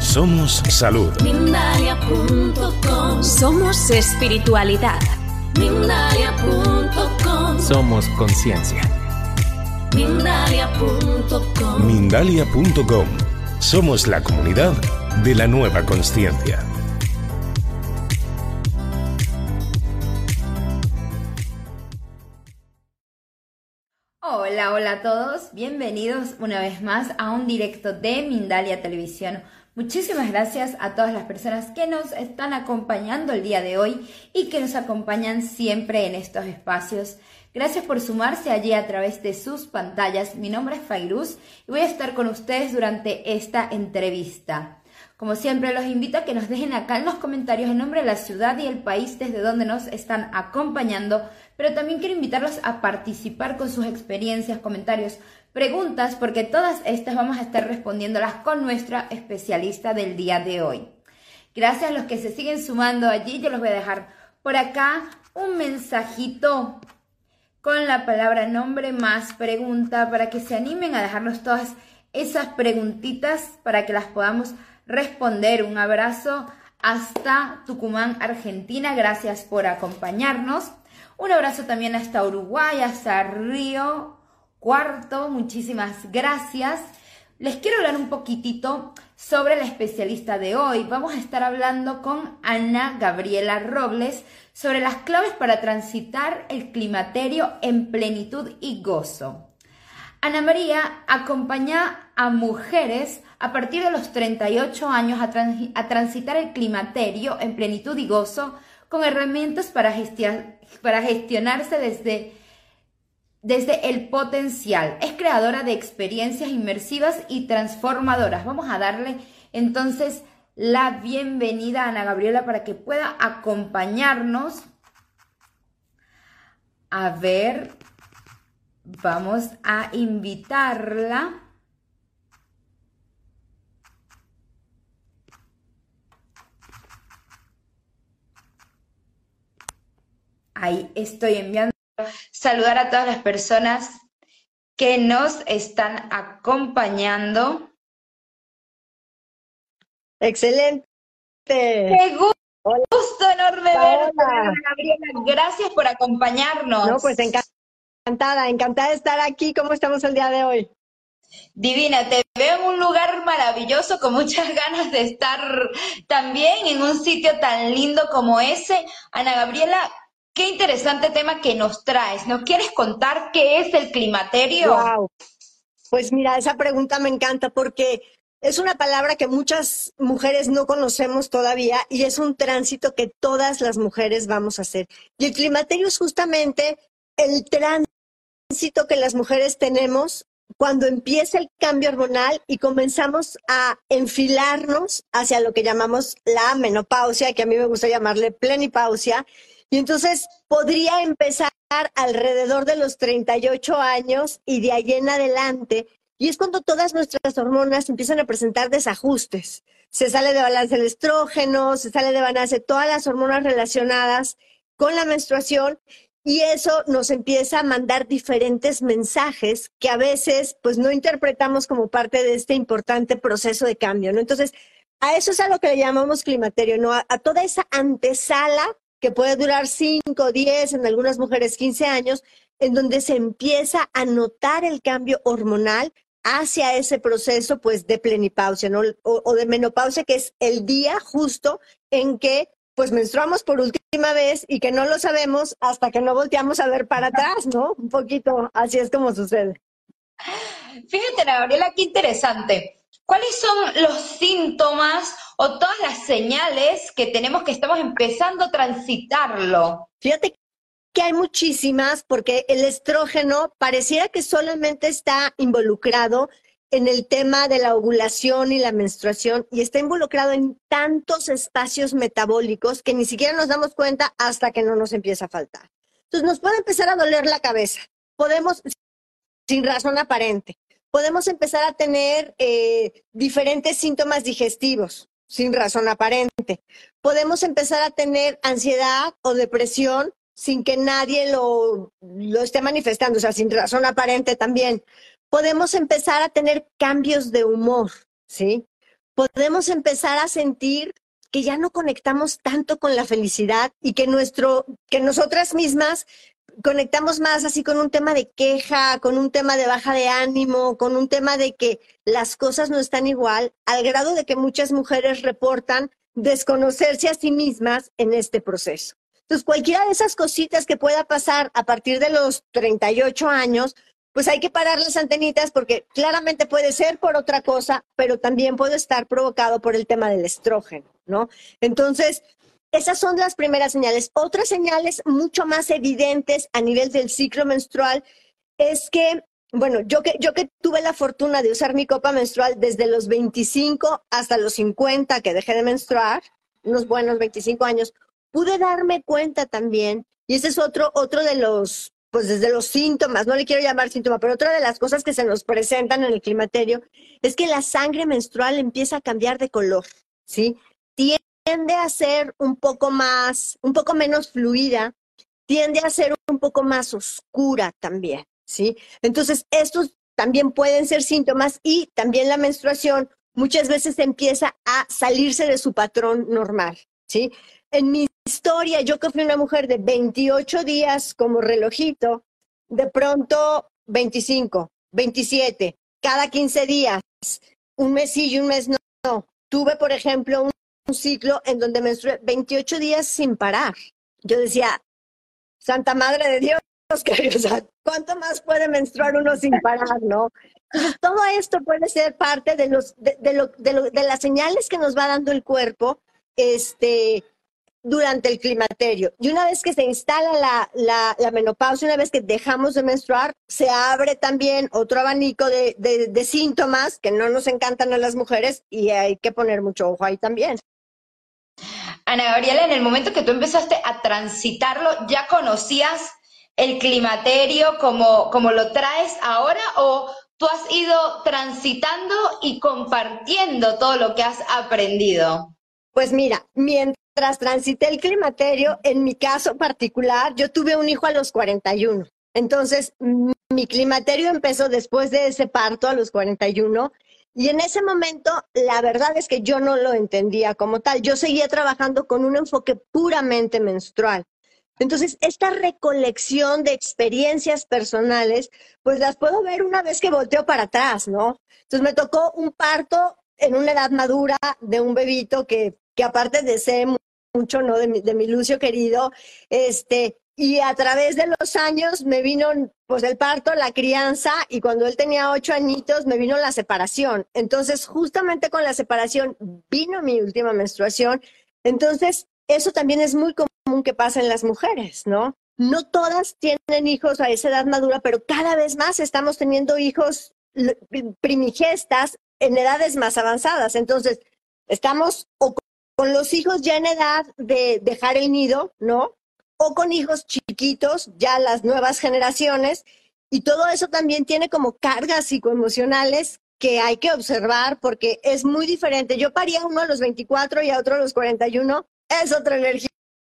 Somos salud. Mindalia.com. Somos espiritualidad. Mindalia.com. Somos conciencia. Mindalia.com. Mindalia.com. Somos la comunidad de la nueva consciencia. Hola, hola a todos, bienvenidos una vez más a un directo de Mindalia Televisión. Muchísimas gracias a todas las personas que nos están acompañando el día de hoy y que nos acompañan siempre en estos espacios. Gracias por sumarse allí a través de sus pantallas. Mi nombre es Fairuz y voy a estar con ustedes durante esta entrevista. Como siempre, los invito a que nos dejen acá en los comentarios el nombre de la ciudad y el país desde donde nos están acompañando, pero también quiero invitarlos a participar con sus experiencias, comentarios, preguntas, porque todas estas vamos a estar respondiéndolas con nuestra especialista del día de hoy. Gracias a los que se siguen sumando allí. Yo les voy a dejar por acá un mensajito con la palabra nombre más pregunta para que se animen a dejarnos todas esas preguntitas para que las podamos responder. Un abrazo hasta Tucumán, Argentina. Gracias por acompañarnos. Un abrazo también hasta Uruguay, hasta Río Cuarto. Muchísimas gracias. Les quiero hablar un poquitito sobre la especialista de hoy. Vamos a estar hablando con Ana Gabriela Robles sobre las claves para transitar el climaterio en plenitud y gozo. Ana María acompaña a mujeres a partir de los 38 años a transitar el climaterio en plenitud y gozo con herramientas para gestionarse desde el potencial. Es creadora de experiencias inmersivas y transformadoras. Vamos a darle entonces la bienvenida a Ana Gabriela para que pueda acompañarnos. A ver, vamos a invitarla. Ahí estoy enviando. Saludar a todas las personas que nos están acompañando. Excelente. ¡Qué gusto! Hola. Enorme verte, Ana Gabriela. Gracias por acompañarnos. No, pues encantada de estar aquí. ¿Cómo estamos el día de hoy? Divina, te veo en un lugar maravilloso con muchas ganas de estar también en un sitio tan lindo como ese. Ana Gabriela, qué interesante tema que nos traes. ¿Nos quieres contar qué es el climaterio? Wow. Pues mira, esa pregunta me encanta porque es una palabra que muchas mujeres no conocemos todavía y es un tránsito que todas las mujeres vamos a hacer. Y el climaterio es justamente el tránsito que las mujeres tenemos cuando empieza el cambio hormonal y comenzamos a enfilarnos hacia lo que llamamos la menopausia, que a mí me gusta llamarle plenipausia. Y entonces podría empezar alrededor de los 38 años y de ahí en adelante. Y es cuando todas nuestras hormonas empiezan a presentar desajustes. Se sale de balance el estrógeno, se sale de balance todas las hormonas relacionadas con la menstruación y eso nos empieza a mandar diferentes mensajes que a veces pues no interpretamos como parte de este importante proceso de cambio, ¿no? Entonces, a eso es a lo que le llamamos climaterio, ¿no? A toda esa antesala que puede durar 5, 10, en algunas mujeres 15 años, en donde se empieza a notar el cambio hormonal hacia ese proceso pues de plenipausia, ¿no? O de menopausia, que es el día justo en que pues menstruamos por última vez y que no lo sabemos hasta que no volteamos a ver para atrás, ¿no? Un poquito así es como sucede. Fíjate, Ana Gabriela, qué interesante. ¿Cuáles son los síntomas o todas las señales que tenemos que estamos empezando a transitarlo? Fíjate que hay muchísimas porque el estrógeno pareciera que solamente está involucrado en el tema de la ovulación y la menstruación y está involucrado en tantos espacios metabólicos que ni siquiera nos damos cuenta hasta que no nos empieza a faltar. Entonces nos puede empezar a doler la cabeza. Podemos, sin razón aparente, podemos empezar a tener diferentes síntomas digestivos sin razón aparente. Podemos empezar a tener ansiedad o depresión sin que nadie lo esté manifestando, o sea, sin razón aparente también. Podemos empezar a tener cambios de humor, ¿sí? podemos empezar a sentir que ya no conectamos tanto con la felicidad y que nosotras mismas conectamos más así con un tema de queja, con un tema de baja de ánimo, con un tema de que las cosas no están igual, al grado de que muchas mujeres reportan desconocerse a sí mismas en este proceso. Entonces, cualquiera de esas cositas que pueda pasar a partir de los 38 años, pues hay que parar las antenitas porque claramente puede ser por otra cosa, pero también puede estar provocado por el tema del estrógeno, ¿no? Entonces, esas son las primeras señales. Otras señales mucho más evidentes a nivel del ciclo menstrual es que, bueno, yo que tuve la fortuna de usar mi copa menstrual desde los 25 hasta los 50 que dejé de menstruar, unos buenos 25 años, pude darme cuenta también, y ese es otro de los, pues desde los síntomas, no le quiero llamar síntoma, pero otra de las cosas que se nos presentan en el climaterio es que la sangre menstrual empieza a cambiar de color, ¿sí? Tiende a ser un poco menos fluida, tiende a ser un poco más oscura también, ¿sí? Entonces, estos también pueden ser síntomas y también la menstruación muchas veces empieza a salirse de su patrón normal, ¿sí? En mi historia, yo que fui una mujer de 28 días como relojito, de pronto 25, 27, cada 15 días, un mes sí y un mes no. Tuve, por ejemplo, un ciclo en donde menstrué 28 días sin parar. Yo decía, Santa Madre de Dios, o sea, ¿cuánto más puede menstruar uno sin parar, no? Entonces, todo esto puede ser parte de las señales que nos va dando el cuerpo, durante el climaterio. Y una vez que se instala la menopausia, una vez que dejamos de menstruar, se abre también otro abanico de síntomas que no nos encantan a las mujeres y hay que poner mucho ojo ahí también. Ana Gabriela, en el momento que tú empezaste a transitarlo, ¿ya conocías el climaterio como lo traes ahora o tú has ido transitando y compartiendo todo lo que has aprendido? Pues mira, mientras transité el climaterio, en mi caso particular, yo tuve un hijo a los 41. Entonces, mi climaterio empezó después de ese parto a los 41. Y en ese momento, la verdad es que yo no lo entendía como tal. Yo seguía trabajando con un enfoque puramente menstrual. Entonces, esta recolección de experiencias personales, pues las puedo ver una vez que volteo para atrás, ¿no? Entonces, me tocó un parto en una edad madura de un bebito que aparte de ser mucho, ¿no? De mi Lucio querido, y a través de los años me vino, pues, el parto, la crianza, y cuando él tenía 8 añitos me vino la separación. Entonces, justamente con la separación vino mi última menstruación. Entonces, eso también es muy común que pasa en las mujeres, ¿no? No todas tienen hijos a esa edad madura, pero cada vez más estamos teniendo hijos primigestas en edades más avanzadas. Entonces, estamos o con los hijos ya en edad de dejar el nido, ¿no? O con hijos chiquitos, ya las nuevas generaciones, y todo eso también tiene como cargas psicoemocionales que hay que observar porque es muy diferente. Yo parí a uno a los 24 y a otro a los 41, es otra energía,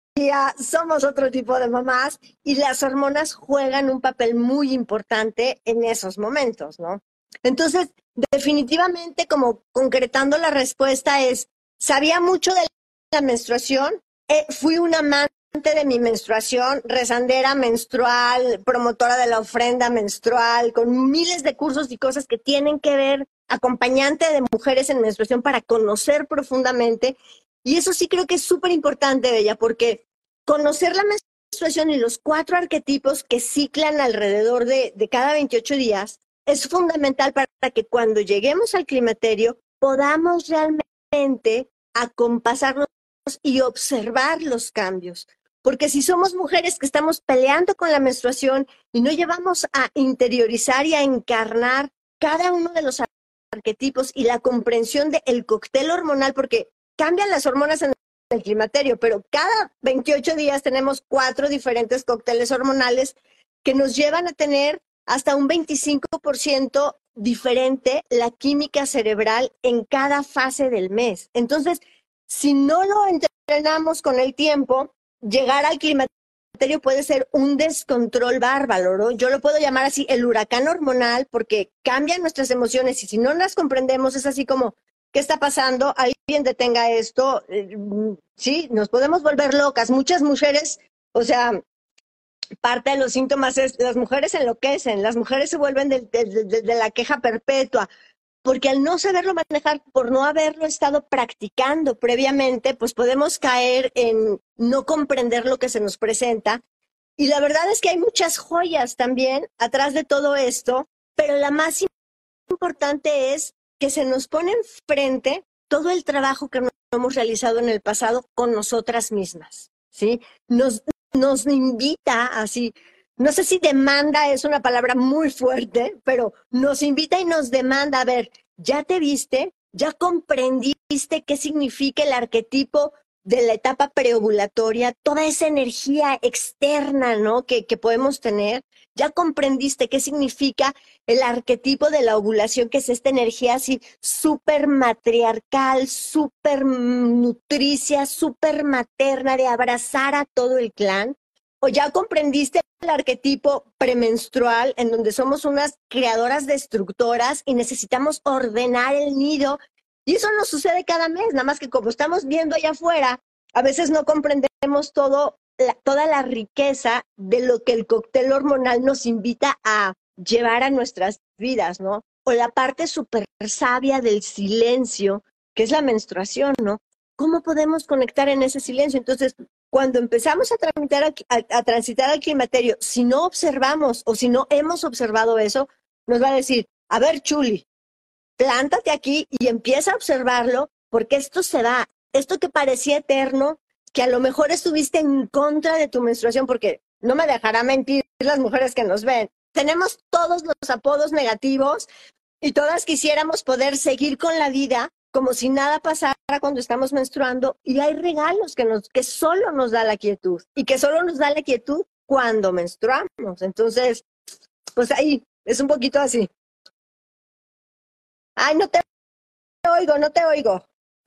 somos otro tipo de mamás y las hormonas juegan un papel muy importante en esos momentos, ¿no? Entonces, definitivamente, como concretando la respuesta es, sabía mucho de la menstruación, fui una amante de mi menstruación, rezandera menstrual, promotora de la ofrenda menstrual, con miles de cursos y cosas que tienen que ver, acompañante de mujeres en menstruación para conocer profundamente. Y eso sí creo que es súper importante, Bella, porque conocer la menstruación y los 4 arquetipos que ciclan alrededor de cada 28 días es fundamental para que cuando lleguemos al climaterio podamos realmente acompasarnos y observar los cambios. Porque si somos mujeres que estamos peleando con la menstruación y no llevamos a interiorizar y a encarnar cada uno de los arquetipos y la comprensión del cóctel hormonal, porque cambian las hormonas en el climaterio, pero cada 28 días tenemos 4 diferentes cócteles hormonales que nos llevan a tener hasta un 25% diferente la química cerebral en cada fase del mes. Entonces, si no lo entrenamos con el tiempo, llegar al climaterio puede ser un descontrol bárbaro, ¿no? Yo lo puedo llamar así el huracán hormonal porque cambian nuestras emociones y si no las comprendemos es así como ¿qué está pasando? Alguien detenga esto. Sí, nos podemos volver locas. Muchas mujeres, o sea, parte de los síntomas es las mujeres enloquecen, las mujeres se vuelven de la queja perpetua, porque al no saberlo manejar, por no haberlo estado practicando previamente, pues podemos caer en no comprender lo que se nos presenta. Y la verdad es que hay muchas joyas también atrás de todo esto, pero la más importante es que se nos pone enfrente todo el trabajo que no hemos realizado en el pasado con nosotras mismas, ¿sí? Nos invita así, no sé si demanda es una palabra muy fuerte, pero nos invita y nos demanda, a ver, ¿ya te viste? ¿Ya comprendiste qué significa el arquetipo de la etapa preovulatoria? Toda esa energía externa, ¿no? que podemos tener. ¿Ya comprendiste qué significa el arquetipo de la ovulación, que es esta energía así súper matriarcal, súper nutricia, súper materna, de abrazar a todo el clan? ¿O ya comprendiste el arquetipo premenstrual, en donde somos unas creadoras destructoras y necesitamos ordenar el nido? Y eso nos sucede cada mes, nada más que como estamos viendo allá afuera, a veces no comprendemos toda la riqueza de lo que el cóctel hormonal nos invita a llevar a nuestras vidas, ¿no? O la parte súper sabia del silencio, que es la menstruación, ¿no? ¿Cómo podemos conectar en ese silencio? Entonces, cuando empezamos a transitar al climaterio, si no observamos o si no hemos observado eso, nos va a decir, a ver, Chuli, plántate aquí y empieza a observarlo, porque esto se va, esto que parecía eterno, que a lo mejor estuviste en contra de tu menstruación, porque no me dejará mentir las mujeres que nos ven. Tenemos todos los apodos negativos y todas quisiéramos poder seguir con la vida como si nada pasara cuando estamos menstruando, y hay regalos que solo nos da la quietud, y que solo nos da la quietud cuando menstruamos. Entonces, pues ahí es un poquito así. Ay, no te oigo, no te oigo.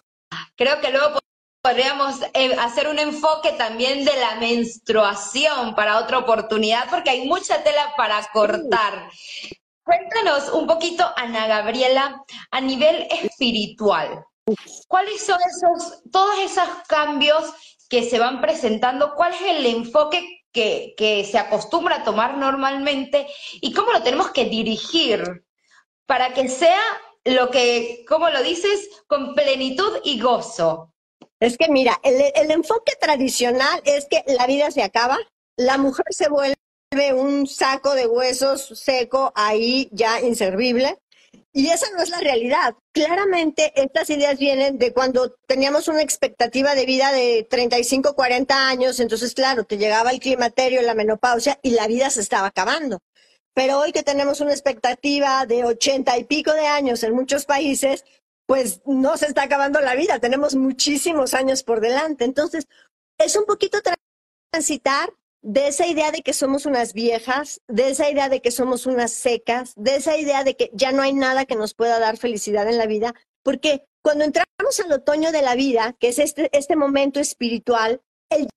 Creo que luego podríamos hacer un enfoque también de la menstruación para otra oportunidad, porque hay mucha tela para cortar. Cuéntanos un poquito, Ana Gabriela, a nivel espiritual, ¿cuáles son todos esos cambios que se van presentando? ¿Cuál es el enfoque que se acostumbra a tomar normalmente y cómo lo tenemos que dirigir para que sea lo que, como lo dices, con plenitud y gozo? Es que mira, el enfoque tradicional es que la vida se acaba, la mujer se vuelve un saco de huesos seco ahí ya inservible, y esa no es la realidad. Claramente estas ideas vienen de cuando teníamos una expectativa de vida de 35, 40 años, entonces claro, te llegaba el climaterio, la menopausia y la vida se estaba acabando. Pero hoy que tenemos una expectativa de 80 y pico de años en muchos países, pues no se está acabando la vida, tenemos muchísimos años por delante. Entonces, es un poquito transitar de esa idea de que somos unas viejas, de esa idea de que somos unas secas, de esa idea de que ya no hay nada que nos pueda dar felicidad en la vida, porque cuando entramos al otoño de la vida, que es este momento espiritual, el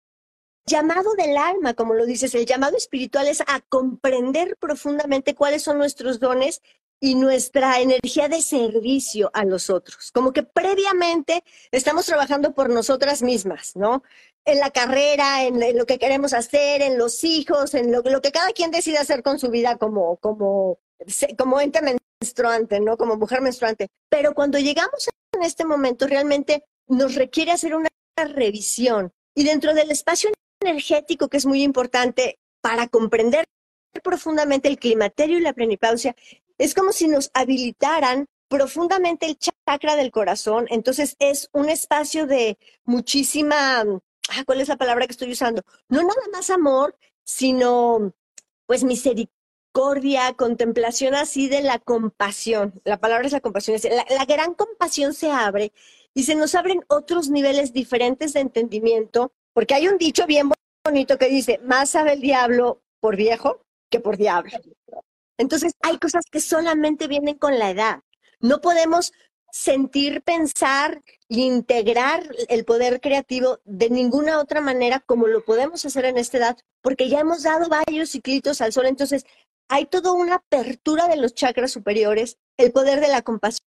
llamado del alma, como lo dices, el llamado espiritual es a comprender profundamente cuáles son nuestros dones y nuestra energía de servicio a los otros. Como que previamente estamos trabajando por nosotras mismas, ¿no? En la carrera, en lo que queremos hacer, en los hijos, en lo que cada quien decide hacer con su vida como ente menstruante, ¿no? Como mujer menstruante. Pero cuando llegamos en este momento, realmente nos requiere hacer una revisión. Y dentro del espacio energético, que es muy importante para comprender profundamente el climaterio y la prenipausia, es como si nos habilitaran profundamente el chakra del corazón. Entonces es un espacio de muchísima, ¿cuál es la palabra que estoy usando? No nada más amor, sino pues misericordia, contemplación así de la compasión. La palabra es la compasión. La gran compasión se abre y se nos abren otros niveles diferentes de entendimiento, porque hay un dicho bien bonito que dice, más sabe el diablo por viejo que por diablo. Entonces hay cosas que solamente vienen con la edad. No podemos sentir, pensar e integrar el poder creativo de ninguna otra manera como lo podemos hacer en esta edad, porque ya hemos dado varios ciclitos al sol. Entonces hay toda una apertura de los chakras superiores, el poder de la compasión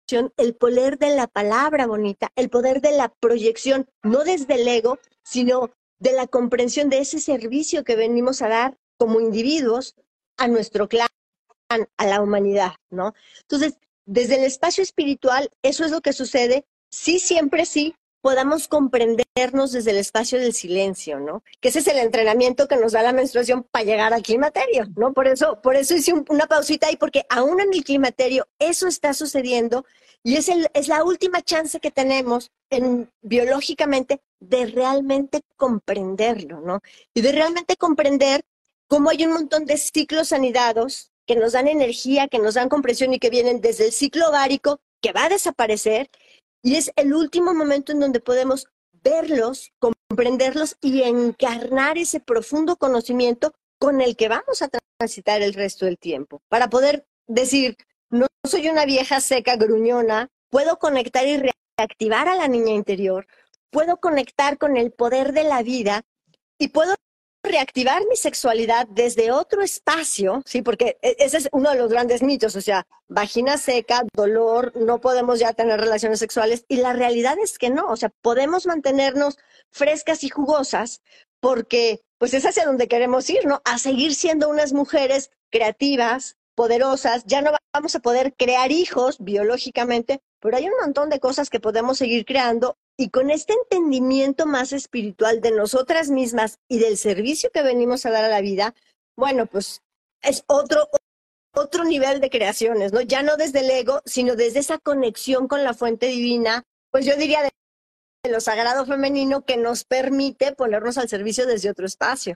el poder de la palabra bonita, el poder de la proyección, no desde el ego, sino de la comprensión de ese servicio que venimos a dar como individuos a nuestro clan, a la humanidad, ¿no? Entonces, desde el espacio espiritual, eso es lo que sucede, sí, siempre sí, podamos comprendernos desde el espacio del silencio, ¿no? Que ese es el entrenamiento que nos da la menstruación para llegar al climaterio, ¿no? Por eso hice una pausita ahí, porque aún en el climaterio eso está sucediendo y es la última chance que tenemos biológicamente de realmente comprenderlo, ¿no? Y de realmente comprender cómo hay un montón de ciclos anidados que nos dan energía, que nos dan compresión y que vienen desde el ciclo ovárico, que va a desaparecer, y es el último momento en donde podemos verlos, comprenderlos y encarnar ese profundo conocimiento con el que vamos a transitar el resto del tiempo. Para poder decir, no soy una vieja seca gruñona, puedo conectar y reactivar a la niña interior, puedo conectar con el poder de la vida y puedo reactivar mi sexualidad desde otro espacio, ¿sí? Porque ese es uno de los grandes mitos, o sea, vagina seca, dolor, no podemos ya tener relaciones sexuales, y la realidad es que no, o sea, podemos mantenernos frescas y jugosas porque pues es hacia donde queremos ir, ¿no? A seguir siendo unas mujeres creativas, poderosas, ya no vamos a poder crear hijos biológicamente, pero hay un montón de cosas que podemos seguir creando. Y con este entendimiento más espiritual de nosotras mismas y del servicio que venimos a dar a la vida, bueno, pues es otro nivel de creaciones, ¿no? Ya no desde el ego, sino desde esa conexión con la fuente divina, pues yo diría de lo sagrado femenino que nos permite ponernos al servicio desde otro espacio.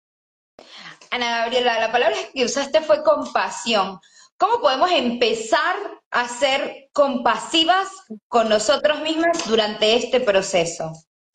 Ana Gabriela, la palabra que usaste fue compasión. ¿Cómo podemos empezar a ser compasivas con nosotros mismas durante este proceso?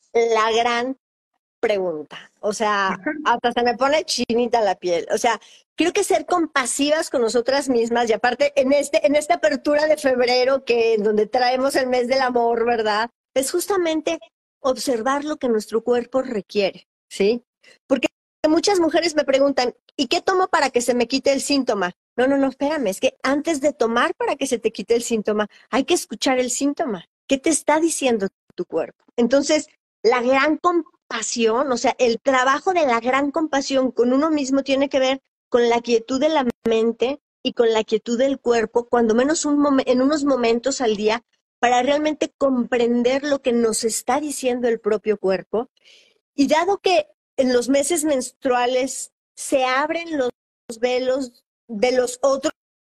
La gran pregunta, o sea, hasta se me pone chinita la piel, o sea, creo que ser compasivas con nosotras mismas, y aparte en esta apertura de febrero en donde traemos el mes del amor, ¿verdad? Es justamente observar lo que nuestro cuerpo requiere, ¿sí? Porque muchas mujeres me preguntan, ¿y qué tomo para que se me quite el síntoma? No, espérame, es que antes de tomar para que se te quite el síntoma, hay que escuchar el síntoma. ¿Qué te está diciendo tu cuerpo? Entonces, la gran compasión, o sea, el trabajo de la gran compasión con uno mismo tiene que ver con la quietud de la mente y con la quietud del cuerpo, cuando menos en unos momentos al día, para realmente comprender lo que nos está diciendo el propio cuerpo. Y dado que en los meses menstruales se abren los velos de los otros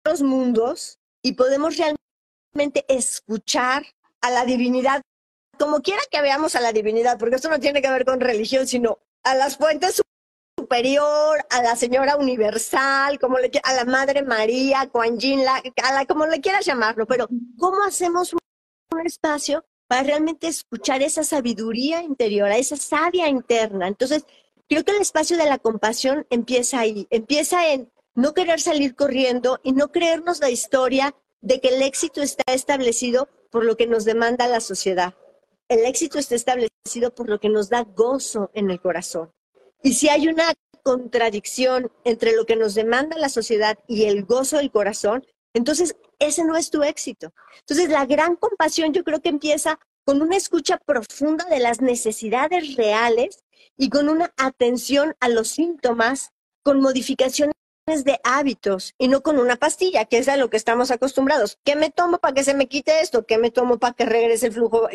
mundos y podemos realmente escuchar a la divinidad, como quiera que veamos a la divinidad, porque esto no tiene que ver con religión, sino a las fuentes superior, a la señora universal, a la Madre María, Kuan Yin, como le quieras llamarlo, pero ¿cómo hacemos un espacio para realmente escuchar esa sabiduría interior, a esa savia interna? Entonces, creo que el espacio de la compasión empieza ahí, empieza en no querer salir corriendo y no creernos la historia de que el éxito está establecido por lo que nos demanda la sociedad. El éxito está establecido por lo que nos da gozo en el corazón. Y si hay una contradicción entre lo que nos demanda la sociedad y el gozo del corazón, entonces ese no es tu éxito. Entonces la gran compasión yo creo que empieza con una escucha profunda de las necesidades reales y con una atención a los síntomas, con modificaciones de hábitos y no con una pastilla, que es a lo que estamos acostumbrados. ¿Qué me tomo para que se me quite esto? ¿Qué me tomo para que regrese el flujo?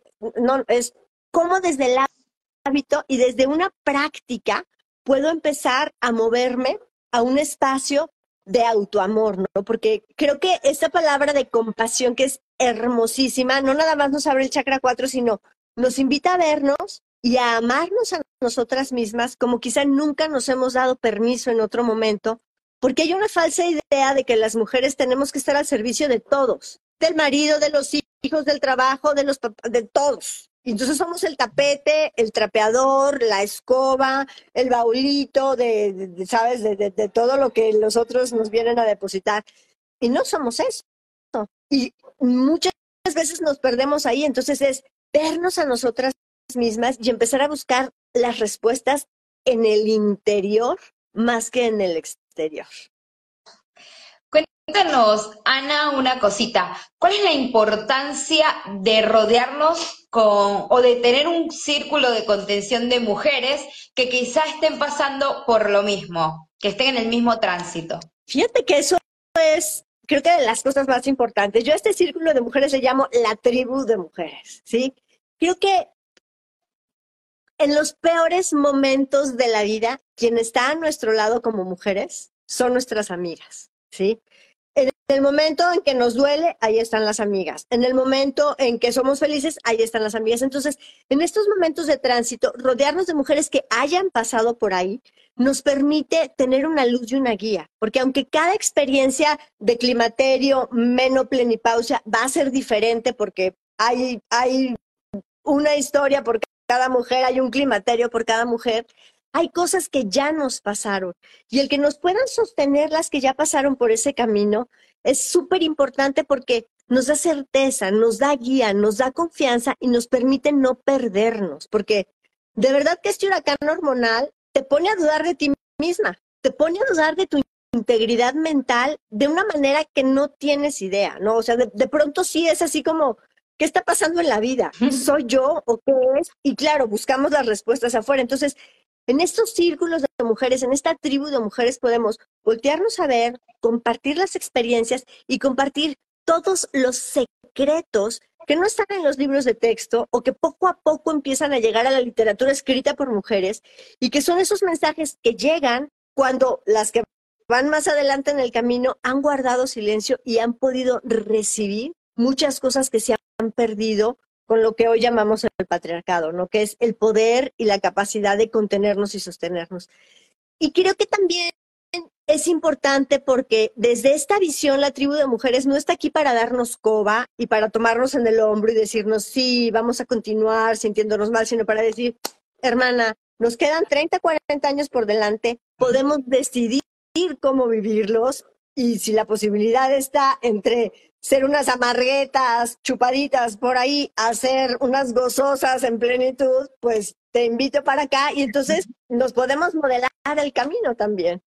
No, es como desde el hábito y desde una práctica puedo empezar a moverme a un espacio de autoamor, ¿no? Porque creo que esta palabra de compasión, que es hermosísima, no nada más nos abre el chakra 4, sino nos invita a vernos y a amarnos a nosotras mismas como quizá nunca nos hemos dado permiso en otro momento, porque hay una falsa idea de que las mujeres tenemos que estar al servicio de todos, del marido, de los hijos, del trabajo, de todos. Entonces somos el tapete, el trapeador, la escoba, el baulito ¿sabes? De todo lo que los otros nos vienen a depositar. Y no somos eso. Y muchas veces nos perdemos ahí. Entonces es vernos a nosotras mismas y empezar a buscar las respuestas en el interior más que en el exterior. Cuéntanos, Ana, una cosita. ¿Cuál es la importancia de rodearnos o de tener un círculo de contención de mujeres que quizá estén pasando por lo mismo, que estén en el mismo tránsito? Fíjate que eso es, creo que de las cosas más importantes. Yo a este círculo de mujeres le llamo la tribu de mujeres, ¿sí? Creo que en los peores momentos de la vida, quien está a nuestro lado como mujeres son nuestras amigas, ¿sí? En el momento en que nos duele, ahí están las amigas. En el momento en que somos felices, ahí están las amigas. Entonces, en estos momentos de tránsito, rodearnos de mujeres que hayan pasado por ahí nos permite tener una luz y una guía. Porque aunque cada experiencia de climaterio, menoplenipausia va a ser diferente porque hay una historia por cada mujer, hay un climaterio por cada mujer, hay cosas que ya nos pasaron y el que nos puedan sostener las que ya pasaron por ese camino es súper importante porque nos da certeza, nos da guía, nos da confianza y nos permite no perdernos, porque de verdad que este huracán hormonal te pone a dudar de ti misma, te pone a dudar de tu integridad mental de una manera que no tienes idea, ¿no? O sea, de pronto sí es así como, ¿qué está pasando en la vida? ¿Soy yo o qué es? Y claro, buscamos las respuestas afuera. Entonces, en estos círculos de mujeres, en esta tribu de mujeres, podemos voltearnos a ver, compartir las experiencias y compartir todos los secretos que no están en los libros de texto o que poco a poco empiezan a llegar a la literatura escrita por mujeres y que son esos mensajes que llegan cuando las que van más adelante en el camino han guardado silencio y han podido recibir muchas cosas que se han perdido con lo que hoy llamamos el patriarcado, ¿no? Que es el poder y la capacidad de contenernos y sostenernos. Y creo que también es importante porque desde esta visión la tribu de mujeres no está aquí para darnos coba y para tomarnos en el hombro y decirnos, sí, vamos a continuar sintiéndonos mal, sino para decir, hermana, nos quedan 30, 40 años por delante, podemos decidir cómo vivirlos y si la posibilidad está entre ser unas amarguetas, chupaditas por ahí, a ser unas gozosas en plenitud, pues te invito para acá y entonces nos podemos modelar el camino también.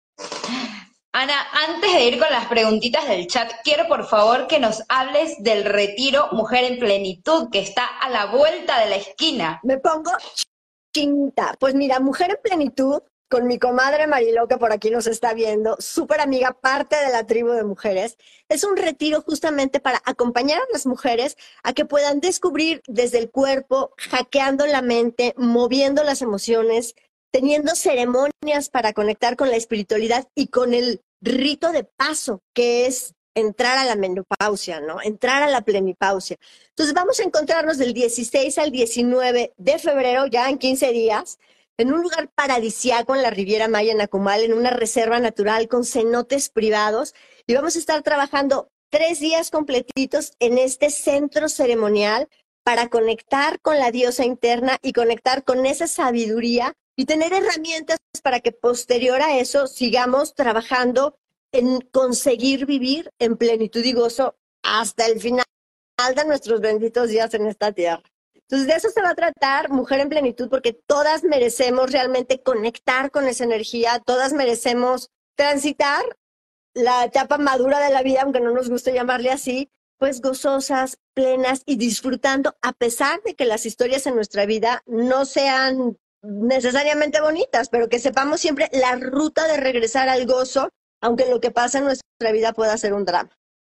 Ana, antes de ir con las preguntitas del chat, quiero por favor que nos hables del retiro Mujer en Plenitud, que está a la vuelta de la esquina. Me pongo chinta. Pues mira, Mujer en Plenitud, con mi comadre Mariló, que por aquí nos está viendo, súper amiga, parte de la tribu de mujeres, es un retiro justamente para acompañar a las mujeres a que puedan descubrir desde el cuerpo, hackeando la mente, moviendo las emociones, teniendo ceremonias para conectar con la espiritualidad y con el rito de paso, que es entrar a la menopausia, ¿no? Entrar a la plenipausia. Entonces vamos a encontrarnos del 16 al 19 de febrero, ya en 15 días, en un lugar paradisiaco en la Riviera Maya, en Acumal, en una reserva natural con cenotes privados, y vamos a estar trabajando 3 días completitos en este centro ceremonial para conectar con la diosa interna y conectar con esa sabiduría y tener herramientas para que posterior a eso sigamos trabajando en conseguir vivir en plenitud y gozo hasta el final de nuestros benditos días en esta tierra. Entonces de eso se va a tratar Mujer en Plenitud, porque todas merecemos realmente conectar con esa energía, todas merecemos transitar la etapa madura de la vida, aunque no nos guste llamarle así, pues gozosas, plenas y disfrutando, a pesar de que las historias en nuestra vida no sean necesariamente bonitas, pero que sepamos siempre la ruta de regresar al gozo, aunque lo que pasa en nuestra vida pueda ser un drama.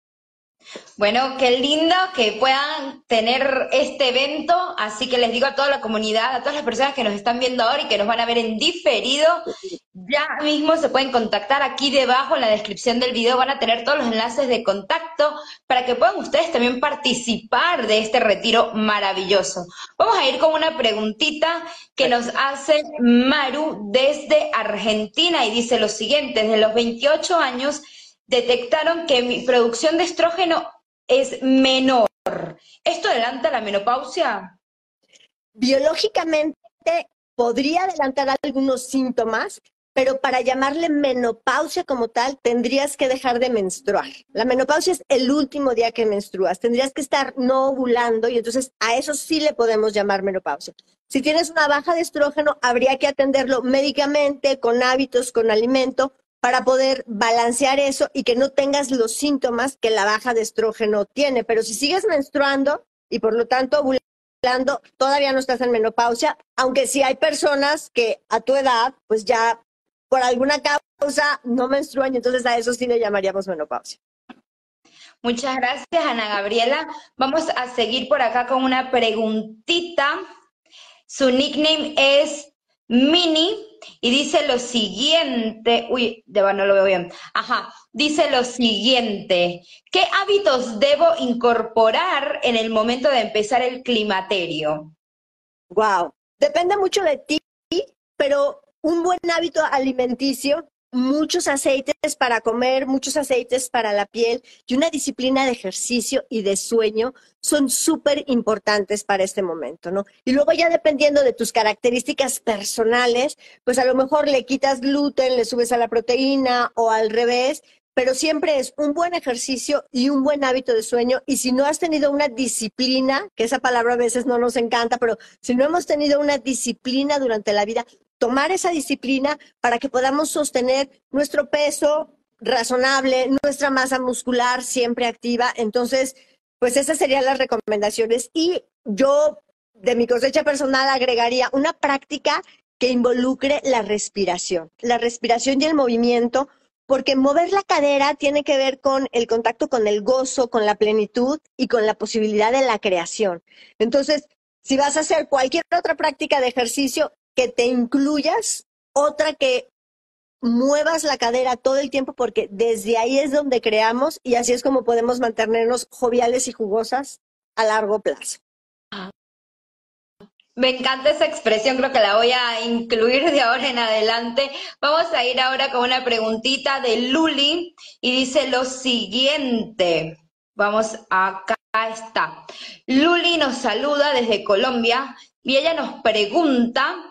Bueno, qué lindo que puedan tener este evento, así que les digo a toda la comunidad, a todas las personas que nos están viendo ahora y que nos van a ver en diferido, ya mismo se pueden contactar aquí debajo en la descripción del video, van a tener todos los enlaces de contacto para que puedan ustedes también participar de este retiro maravilloso. Vamos a ir con una preguntita que nos hace Maru desde Argentina y dice lo siguiente: desde los 28 años detectaron que mi producción de estrógeno es menor. ¿Esto adelanta la menopausia? Biológicamente podría adelantar algunos síntomas, pero para llamarle menopausia como tal, tendrías que dejar de menstruar. La menopausia es el último día que menstruas. Tendrías que estar no ovulando y entonces a eso sí le podemos llamar menopausia. Si tienes una baja de estrógeno, habría que atenderlo médicamente, con hábitos, con alimento, para poder balancear eso y que no tengas los síntomas que la baja de estrógeno tiene. Pero si sigues menstruando y por lo tanto ovulando, todavía no estás en menopausia, aunque sí hay personas que a tu edad, pues ya por alguna causa no menstruan y entonces a eso sí le llamaríamos menopausia. Muchas gracias, Ana Gabriela. Vamos a seguir por acá con una preguntita. Su nickname es Mini y dice lo siguiente. Uy, no lo veo bien. Ajá, dice lo siguiente. ¿Qué hábitos debo incorporar en el momento de empezar el climaterio? Wow, depende mucho de ti, pero un buen hábito alimenticio, muchos aceites para comer, muchos aceites para la piel y una disciplina de ejercicio y de sueño son súper importantes para este momento, ¿no? Y luego ya dependiendo de tus características personales, pues a lo mejor le quitas gluten, le subes a la proteína o al revés, pero siempre es un buen ejercicio y un buen hábito de sueño. Y si no has tenido una disciplina, que esa palabra a veces no nos encanta, pero si no hemos tenido una disciplina durante la vida, tomar esa disciplina para que podamos sostener nuestro peso razonable, nuestra masa muscular siempre activa. Entonces, pues esas serían las recomendaciones. Y yo, de mi cosecha personal, agregaría una práctica que involucre la respiración y el movimiento, porque mover la cadera tiene que ver con el contacto con el gozo, con la plenitud y con la posibilidad de la creación. Entonces, si vas a hacer cualquier otra práctica de ejercicio, que te incluyas otra que muevas la cadera todo el tiempo, porque desde ahí es donde creamos y así es como podemos mantenernos joviales y jugosas a largo plazo. Me encanta esa expresión, creo que la voy a incluir de ahora en adelante. Vamos a ir ahora con una preguntita de Luli y dice lo siguiente. Vamos, acá está. Luli nos saluda desde Colombia y ella nos pregunta,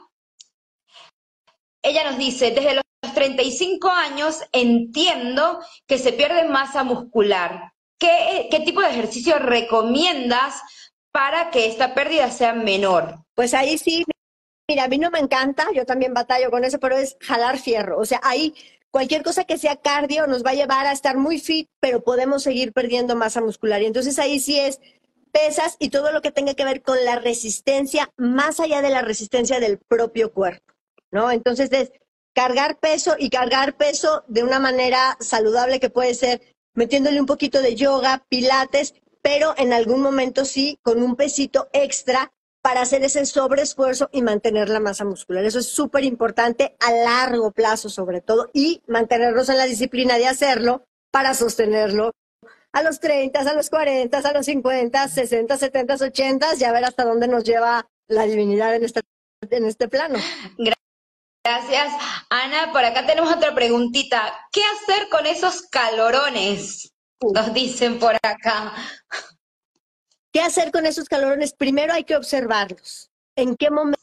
ella nos dice, desde los 35 años entiendo que se pierde masa muscular. ¿Qué tipo de ejercicio recomiendas para que esta pérdida sea menor? Pues ahí sí, mira, a mí no me encanta, yo también batallo con eso, pero es jalar fierro. O sea, ahí cualquier cosa que sea cardio nos va a llevar a estar muy fit, pero podemos seguir perdiendo masa muscular. Y entonces ahí sí es pesas y todo lo que tenga que ver con la resistencia, más allá de la resistencia del propio cuerpo, ¿no? Entonces es cargar peso y cargar peso de una manera saludable, que puede ser metiéndole un poquito de yoga, pilates, pero en algún momento sí con un pesito extra para hacer ese sobreesfuerzo y mantener la masa muscular. Eso es súper importante a largo plazo sobre todo, y mantenernos en la disciplina de hacerlo para sostenerlo a los 30, a los 40, a los 50, 60, 70, 80, ya ver hasta dónde nos lleva la divinidad en este plano. Gracias, Ana. Por acá tenemos otra preguntita. ¿Qué hacer con esos calorones? Nos dicen por acá. ¿Qué hacer con esos calorones? Primero hay que observarlos. ¿En qué momento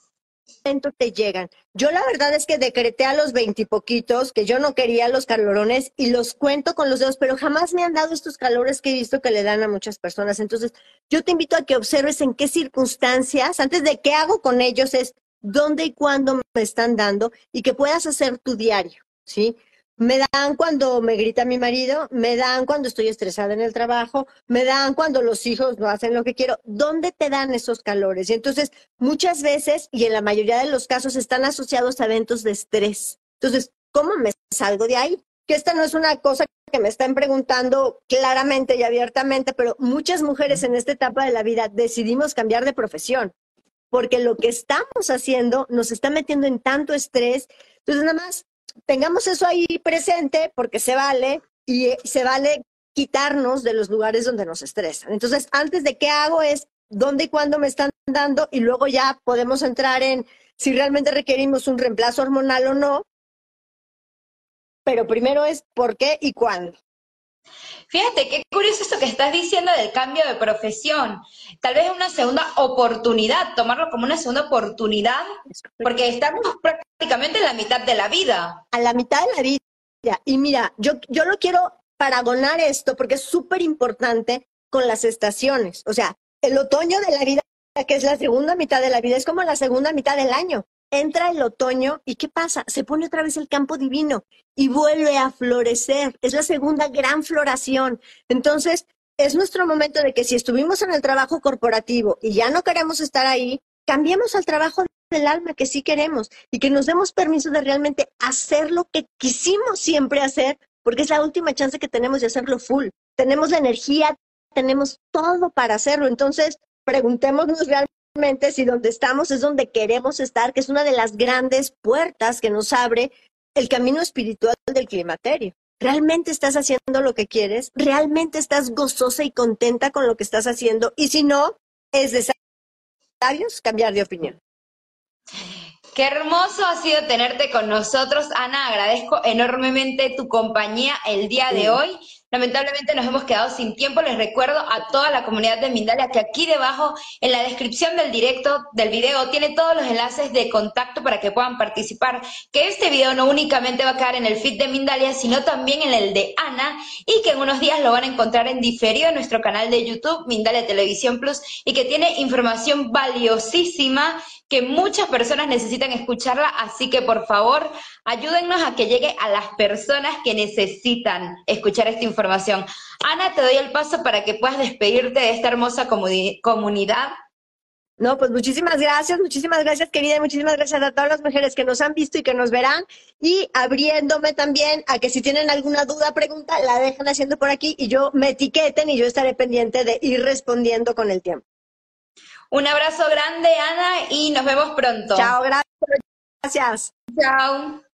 te llegan? Yo la verdad es que decreté a los 20 y poquitos que yo no quería los calorones y los cuento con los dedos, pero jamás me han dado estos calores que he visto que le dan a muchas personas. Entonces, yo te invito a que observes en qué circunstancias, antes de qué hago con ellos, es dónde y cuándo me están dando, y que puedas hacer tu diario, ¿sí? Me dan cuando me grita mi marido, me dan cuando estoy estresada en el trabajo, me dan cuando los hijos no hacen lo que quiero. ¿Dónde te dan esos calores? Y entonces, muchas veces, y en la mayoría de los casos, están asociados a eventos de estrés. Entonces, ¿cómo me salgo de ahí? Que esta no es una cosa que me están preguntando claramente y abiertamente, pero muchas mujeres en esta etapa de la vida decidimos cambiar de profesión, porque lo que estamos haciendo nos está metiendo en tanto estrés. Entonces, nada más tengamos eso ahí presente, porque se vale, y se vale quitarnos de los lugares donde nos estresan. Entonces, antes de qué hago es dónde y cuándo me están dando, y luego ya podemos entrar en si realmente requerimos un reemplazo hormonal o no, pero primero es por qué y cuándo. Fíjate, qué curioso esto que estás diciendo del cambio de profesión. Tal vez una segunda oportunidad, tomarlo como una segunda oportunidad, porque estamos prácticamente en la mitad de la vida. A la mitad de la vida. Y mira, yo lo quiero paragonar esto porque es súper importante con las estaciones. O sea, el otoño de la vida, que es la segunda mitad de la vida, es como la segunda mitad del año. entra el otoño y ¿qué pasa? Se pone otra vez el campo divino y vuelve a florecer. Es la segunda gran floración. Entonces, es nuestro momento de que si estuvimos en el trabajo corporativo y ya no queremos estar ahí, cambiemos al trabajo del alma que sí queremos y que nos demos permiso de realmente hacer lo que quisimos siempre hacer, porque es la última chance que tenemos de hacerlo full. Tenemos la energía, tenemos todo para hacerlo. Entonces, preguntémonos realmente si donde estamos es donde queremos estar, que es una de las grandes puertas que nos abre el camino espiritual del climaterio. ¿Realmente estás haciendo lo que quieres? ¿Realmente estás gozosa y contenta con lo que estás haciendo? Y si no, es de sabios cambiar de opinión. Qué hermoso ha sido tenerte con nosotros, Ana. Agradezco enormemente tu compañía el día de hoy. Lamentablemente nos hemos quedado sin tiempo. Les recuerdo a toda la comunidad de Mindalia que aquí debajo en la descripción del video tiene todos los enlaces de contacto para que puedan participar. Que este video no únicamente va a quedar en el feed de Mindalia, sino también en el de Ana, y que en unos días lo van a encontrar en diferido en nuestro canal de YouTube, Mindalia Televisión Plus, y que tiene información valiosísima que muchas personas necesitan escucharla, así que por favor ayúdennos a que llegue a las personas que necesitan escuchar esta información. Ana, te doy el paso para que puedas despedirte de esta hermosa comunidad. No, pues muchísimas gracias, querida, y muchísimas gracias a todas las mujeres que nos han visto y que nos verán, y abriéndome también a que si tienen alguna duda, pregunta, la dejan haciendo por aquí y yo me etiqueten y yo estaré pendiente de ir respondiendo con el tiempo. Un abrazo grande, Ana, y nos vemos pronto. Chao, gracias. Chao.